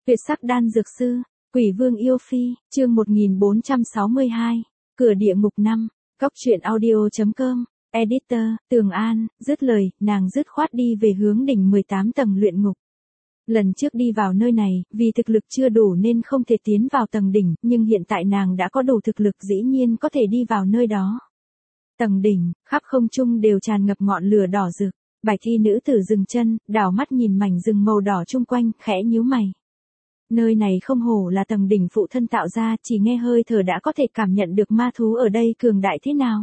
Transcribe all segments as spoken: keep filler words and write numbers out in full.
Tuyệt sắc đan dược sư, Quỷ Vương yêu phi, chương một nghìn bốn trăm sáu mươi hai, cửa địa ngục năm, góc truyện audio.com, editor, Tường An, dứt lời, nàng dứt khoát đi về hướng đỉnh mười tám tầng luyện ngục. Lần trước đi vào nơi này, vì thực lực chưa đủ nên không thể tiến vào tầng đỉnh, nhưng hiện tại nàng đã có đủ thực lực dĩ nhiên có thể đi vào nơi đó. Tầng đỉnh, khắp không trung đều tràn ngập ngọn lửa đỏ rực, Bạch y nữ tử dừng chân, đảo mắt nhìn mảnh rừng màu đỏ chung quanh, khẽ nhíu mày. Nơi này không hổ là tầng đỉnh phụ thân tạo ra, chỉ nghe hơi thở đã có thể cảm nhận được ma thú ở đây cường đại thế nào.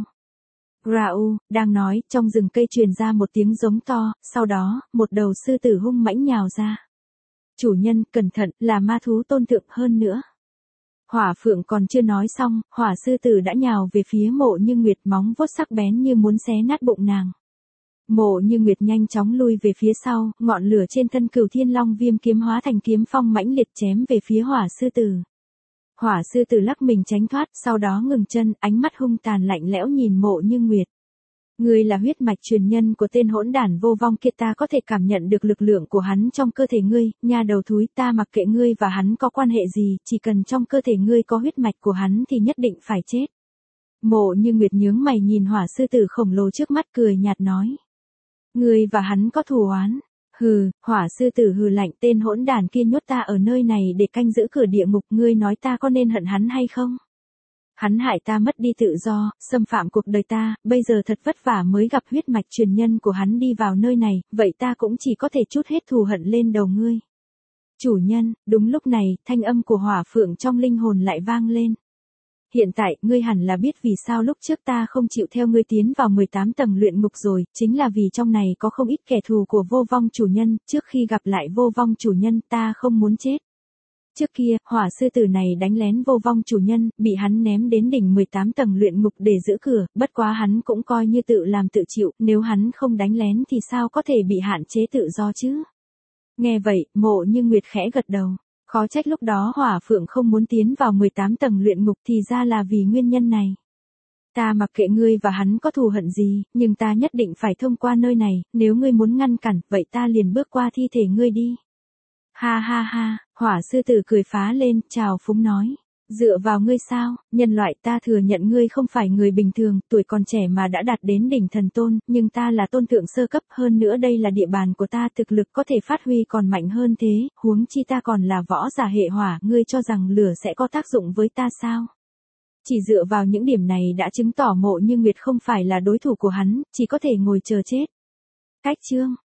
Grau, đang nói, trong rừng cây truyền ra một tiếng giống to, sau đó, một đầu sư tử hung mãnh nhào ra. Chủ nhân, cẩn thận, là ma thú tôn thượng hơn nữa. Hỏa Phượng còn chưa nói xong, hỏa sư tử đã nhào về phía Mộ Như Nguyệt, móng vuốt sắc bén như muốn xé nát bụng nàng. Mộ Như Nguyệt nhanh chóng lui về phía sau, ngọn lửa trên thân Cửu Thiên Long Viêm kiếm hóa thành kiếm phong mãnh liệt chém về phía hỏa sư tử. Hỏa sư tử lắc mình tránh thoát, sau đó ngừng chân, ánh mắt hung tàn lạnh lẽo nhìn Mộ Như Nguyệt. Ngươi là huyết mạch truyền nhân của tên hỗn đản vô vong kia, ta có thể cảm nhận được lực lượng của hắn trong cơ thể ngươi, nha đầu thúi, ta mặc kệ ngươi và hắn có quan hệ gì, chỉ cần trong cơ thể ngươi có huyết mạch của hắn thì nhất định phải chết. Mộ Như Nguyệt nhướng mày nhìn hỏa sư tử khổng lồ trước mắt, cười nhạt nói. Ngươi và hắn có thù oán. Hừ, hỏa sư tử hừ lạnh, tên hỗn đản kia nhốt ta ở nơi này để canh giữ cửa địa ngục, ngươi nói ta có nên hận hắn hay không? Hắn hại ta mất đi tự do, xâm phạm cuộc đời ta, bây giờ thật vất vả mới gặp huyết mạch truyền nhân của hắn đi vào nơi này, vậy ta cũng chỉ có thể trút hết thù hận lên đầu ngươi. Chủ nhân, đúng lúc này, thanh âm của Hỏa Phượng trong linh hồn lại vang lên. Hiện tại, ngươi hẳn là biết vì sao lúc trước ta không chịu theo ngươi tiến vào mười tám tầng luyện ngục rồi, chính là vì trong này có không ít kẻ thù của vô vong chủ nhân, trước khi gặp lại vô vong chủ nhân ta không muốn chết. Trước kia, hỏa sư tử này đánh lén vô vong chủ nhân, bị hắn ném đến đỉnh mười tám tầng luyện ngục để giữ cửa, bất quá hắn cũng coi như tự làm tự chịu, nếu hắn không đánh lén thì sao có thể bị hạn chế tự do chứ? Nghe vậy, Mộ Như Nguyệt khẽ gật đầu. Khó trách lúc đó Hỏa Phượng không muốn tiến vào mười tám tầng luyện ngục, thì ra là vì nguyên nhân này. Ta mặc kệ ngươi và hắn có thù hận gì, nhưng ta nhất định phải thông qua nơi này, nếu ngươi muốn ngăn cản, vậy ta liền bước qua thi thể ngươi đi. Ha ha ha, hỏa sư tử cười phá lên, chào phúng nói. Dựa vào ngươi sao, nhân loại, ta thừa nhận ngươi không phải người bình thường, tuổi còn trẻ mà đã đạt đến đỉnh thần tôn, nhưng ta là tôn thượng sơ cấp, hơn nữa đây là địa bàn của ta, thực lực có thể phát huy còn mạnh hơn thế, huống chi ta còn là võ giả hệ hỏa, ngươi cho rằng lửa sẽ có tác dụng với ta sao? Chỉ dựa vào những điểm này đã chứng tỏ Mộ Như Nguyệt không phải là đối thủ của hắn, chỉ có thể ngồi chờ chết. Cách chương